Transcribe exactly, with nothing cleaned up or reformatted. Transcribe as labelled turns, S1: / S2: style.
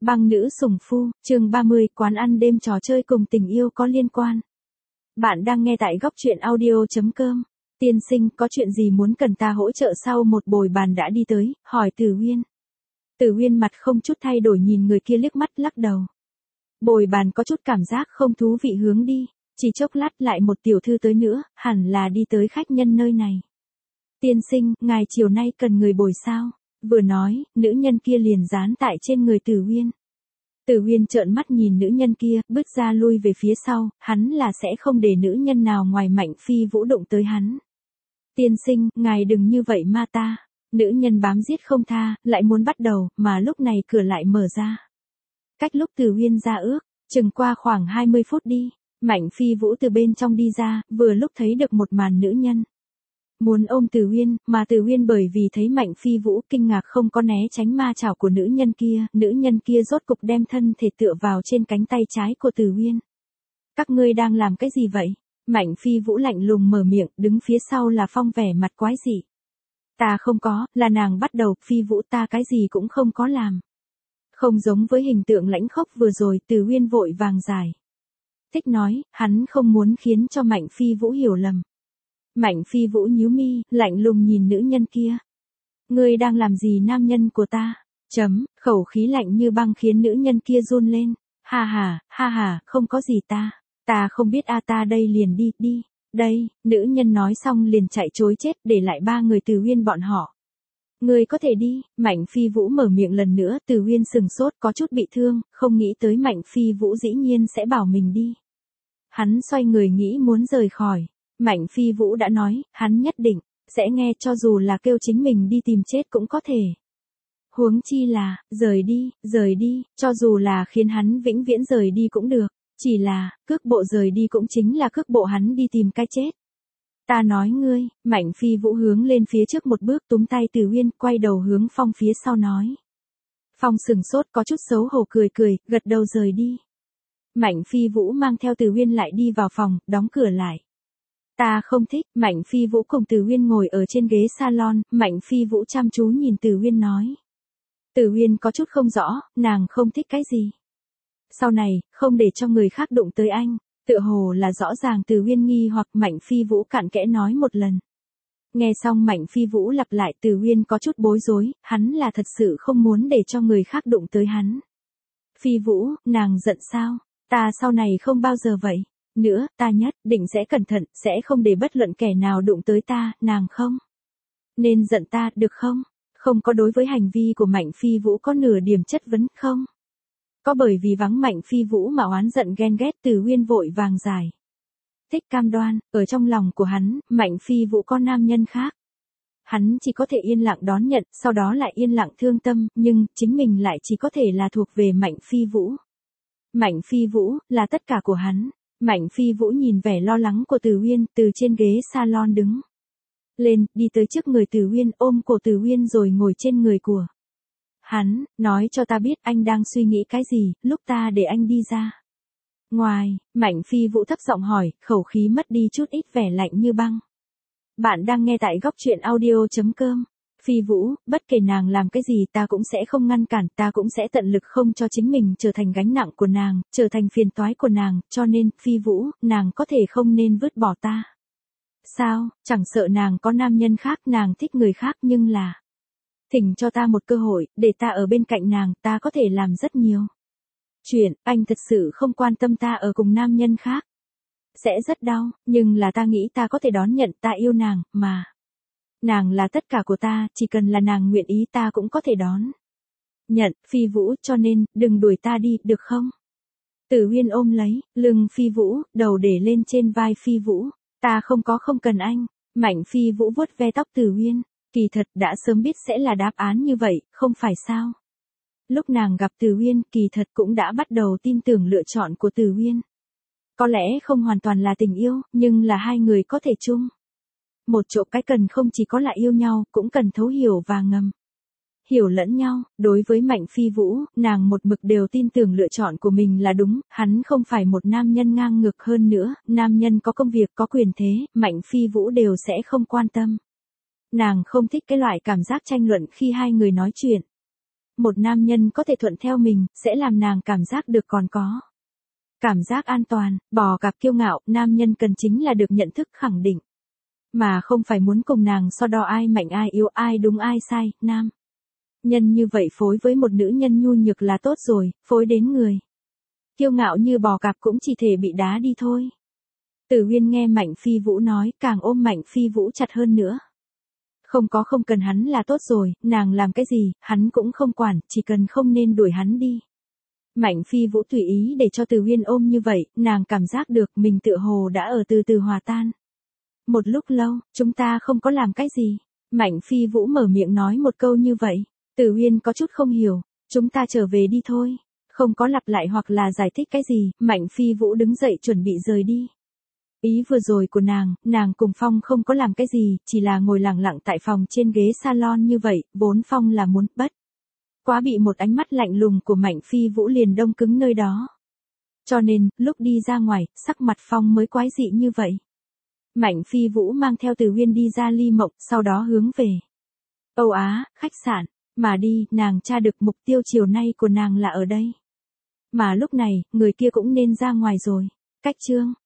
S1: Băng nữ sủng phu, chương ba mươi, quán ăn đêm trò chơi cùng tình yêu có liên quan. Bạn đang nghe tại góc truyện audio.com. Tiên sinh, có chuyện gì muốn cần ta hỗ trợ? Sau một bồi bàn đã đi tới, hỏi Từ Uyên. Từ Uyên mặt không chút thay đổi nhìn người kia liếc mắt lắc đầu. Bồi bàn có chút cảm giác không thú vị hướng đi, chỉ chốc lát lại một tiểu thư tới nữa, hẳn là đi tới khách nhân nơi này. Tiên sinh, ngài chiều nay cần người bồi sao? Vừa nói, nữ nhân kia liền dán tại trên người Từ Uyên. Từ Uyên trợn mắt nhìn nữ nhân kia, bước ra lui về phía sau, hắn là sẽ không để nữ nhân nào ngoài Mạnh Phi Vũ đụng tới hắn. Tiên sinh, ngài đừng như vậy ma ta. Nữ nhân bám giết không tha, lại muốn bắt đầu, mà lúc này cửa lại mở ra. Cách lúc Từ Uyên ra ước, chừng qua khoảng hai mươi phút đi, Mạnh Phi Vũ từ bên trong đi ra, vừa lúc thấy được một màn nữ nhân. Muốn ôm Từ Uyên, mà Từ Uyên bởi vì thấy Mạnh Phi Vũ kinh ngạc không có né tránh ma chảo của nữ nhân kia, nữ nhân kia rốt cục đem thân thể tựa vào trên cánh tay trái của Từ Uyên. Các ngươi đang làm cái gì vậy? Mạnh Phi Vũ lạnh lùng mở miệng, đứng phía sau là Phong vẻ mặt quái dị. Ta không có, là nàng bắt đầu, Phi Vũ ta cái gì cũng không có làm. Không giống với hình tượng lãnh khốc vừa rồi, Từ Uyên vội vàng giải thích nói, hắn không muốn khiến cho Mạnh Phi Vũ hiểu lầm. Mạnh Phi Vũ nhíu mi, lạnh lùng nhìn nữ nhân kia. Ngươi đang làm gì nam nhân của ta? Chấm, khẩu khí lạnh như băng khiến nữ nhân kia run lên. Ha ha, ha ha, không có gì ta. Ta không biết a ta đây liền đi, đi. Đây, nữ nhân nói xong liền chạy trối chết để lại ba người Từ Uyên bọn họ. Ngươi có thể đi, Mạnh Phi Vũ mở miệng lần nữa, Từ Uyên sừng sốt có chút bị thương, không nghĩ tới Mạnh Phi Vũ dĩ nhiên sẽ bảo mình đi. Hắn xoay người nghĩ muốn rời khỏi. Mạnh Phi Vũ đã nói, hắn nhất định sẽ nghe cho dù là kêu chính mình đi tìm chết cũng có thể. Huống chi là, rời đi, rời đi, cho dù là khiến hắn vĩnh viễn rời đi cũng được, chỉ là, cước bộ rời đi cũng chính là cước bộ hắn đi tìm cái chết. Ta nói ngươi, Mạnh Phi Vũ hướng lên phía trước một bước túm tay Từ Uyên, quay đầu hướng Phong phía sau nói. Phong sừng sốt có chút xấu hổ cười cười, gật đầu rời đi. Mạnh Phi Vũ mang theo Từ Uyên lại đi vào phòng, đóng cửa lại. Ta không thích, Mạnh Phi Vũ cùng Từ Uyên ngồi ở trên ghế salon, Mạnh Phi Vũ chăm chú nhìn Từ Uyên nói. Từ Uyên có chút không rõ, nàng không thích cái gì. Sau này, không để cho người khác đụng tới anh, tựa hồ là rõ ràng Từ Uyên nghi hoặc Mạnh Phi Vũ cặn kẽ nói một lần. Nghe xong Mạnh Phi Vũ lặp lại Từ Uyên có chút bối rối, hắn là thật sự không muốn để cho người khác đụng tới hắn. Phi Vũ, nàng giận sao? Ta sau này không bao giờ vậy. Nữa, ta nhất định sẽ cẩn thận, sẽ không để bất luận kẻ nào đụng tới ta, nàng không nên giận ta, được không? Không có đối với hành vi của Mạnh Phi Vũ có nửa điểm chất vấn không? Có bởi vì vắng Mạnh Phi Vũ mà oán giận ghen ghét, Từ Uyên vội vàng giải thích cam đoan, ở trong lòng của hắn, Mạnh Phi Vũ có nam nhân khác. Hắn chỉ có thể yên lặng đón nhận, sau đó lại yên lặng thương tâm, nhưng chính mình lại chỉ có thể là thuộc về Mạnh Phi Vũ. Mạnh Phi Vũ là tất cả của hắn. Mạnh Phi Vũ nhìn vẻ lo lắng của Từ Uyên, từ trên ghế salon đứng lên, đi tới trước người Từ Uyên, ôm cổ Từ Uyên rồi ngồi trên người của hắn, nói cho ta biết anh đang suy nghĩ cái gì, lúc ta để anh đi ra ngoài. Mạnh Phi Vũ thấp giọng hỏi, khẩu khí mất đi chút ít vẻ lạnh như băng. Bạn đang nghe tại góc truyện audio.com. Phi Vũ, bất kể nàng làm cái gì ta cũng sẽ không ngăn cản, ta cũng sẽ tận lực không cho chính mình trở thành gánh nặng của nàng, trở thành phiền toái của nàng, cho nên, Phi Vũ, nàng có thể không nên vứt bỏ ta. Sao, chẳng sợ nàng có nam nhân khác, nàng thích người khác nhưng là thỉnh cho ta một cơ hội, để ta ở bên cạnh nàng, ta có thể làm rất nhiều chuyện, anh thật sự không quan tâm ta ở cùng nam nhân khác. Sẽ rất đau, nhưng là ta nghĩ ta có thể đón nhận, ta yêu nàng, mà. Nàng là tất cả của ta, chỉ cần là nàng nguyện ý ta cũng có thể đón nhận, Phi Vũ, cho nên, đừng đuổi ta đi, được không? Từ Uyên ôm lấy lưng Phi Vũ, đầu để lên trên vai Phi Vũ. Ta không có không cần anh. Mạnh Phi Vũ vuốt ve tóc Từ Uyên. Kỳ thật đã sớm biết sẽ là đáp án như vậy, không phải sao? Lúc nàng gặp Từ Uyên, kỳ thật cũng đã bắt đầu tin tưởng lựa chọn của Từ Uyên. Có lẽ không hoàn toàn là tình yêu, nhưng là hai người có thể chung một chỗ, cái cần không chỉ có là yêu nhau, cũng cần thấu hiểu và ngầm hiểu lẫn nhau. Đối với Mạnh Phi Vũ, nàng một mực đều tin tưởng lựa chọn của mình là đúng, hắn không phải một nam nhân ngang ngược, hơn nữa, nam nhân có công việc, có quyền thế, Mạnh Phi Vũ đều sẽ không quan tâm. Nàng không thích cái loại cảm giác tranh luận khi hai người nói chuyện. một nam nhân có thể thuận theo mình, sẽ làm nàng cảm giác được còn có. Cảm giác an toàn, bỏ cặp kiêu ngạo, nam nhân cần chính là được nhận thức khẳng định. Mà không phải muốn cùng nàng so đo ai mạnh ai yếu, ai đúng ai sai, nam. Nhân như vậy phối với một nữ nhân nhu nhược là tốt rồi, phối đến người. Kiêu ngạo như bò cạp cũng chỉ thể bị đá đi thôi. Tử Huyên nghe Mạnh Phi Vũ nói, càng ôm Mạnh Phi Vũ chặt hơn nữa. Không có không cần hắn là tốt rồi, nàng làm cái gì, hắn cũng không quản, chỉ cần không nên đuổi hắn đi. Mạnh Phi Vũ tùy ý để cho Tử Huyên ôm như vậy, nàng cảm giác được mình tựa hồ đã ở từ từ hòa tan. Một lúc lâu, chúng ta không có làm cái gì. Mạnh Phi Vũ mở miệng nói một câu như vậy. Tử Huyên có chút không hiểu, chúng ta trở về đi thôi. Không có lặp lại hoặc là giải thích cái gì, Mạnh Phi Vũ đứng dậy chuẩn bị rời đi. Ý vừa rồi của nàng, nàng cùng Phong không có làm cái gì, chỉ là ngồi lặng lặng tại phòng trên ghế salon như vậy, vốn Phong là muốn bất. Quá bị một ánh mắt lạnh lùng của Mạnh Phi Vũ liền đông cứng nơi đó. Cho nên, lúc đi ra ngoài, sắc mặt Phong mới quái dị như vậy. Mạnh Phi Vũ mang theo Từ Huyên đi ra Ly Mộng, sau đó hướng về Âu Á, khách sạn, mà đi, nàng tra được mục tiêu chiều nay của nàng là ở đây. Mà lúc này, người kia cũng nên ra ngoài rồi. Cách chương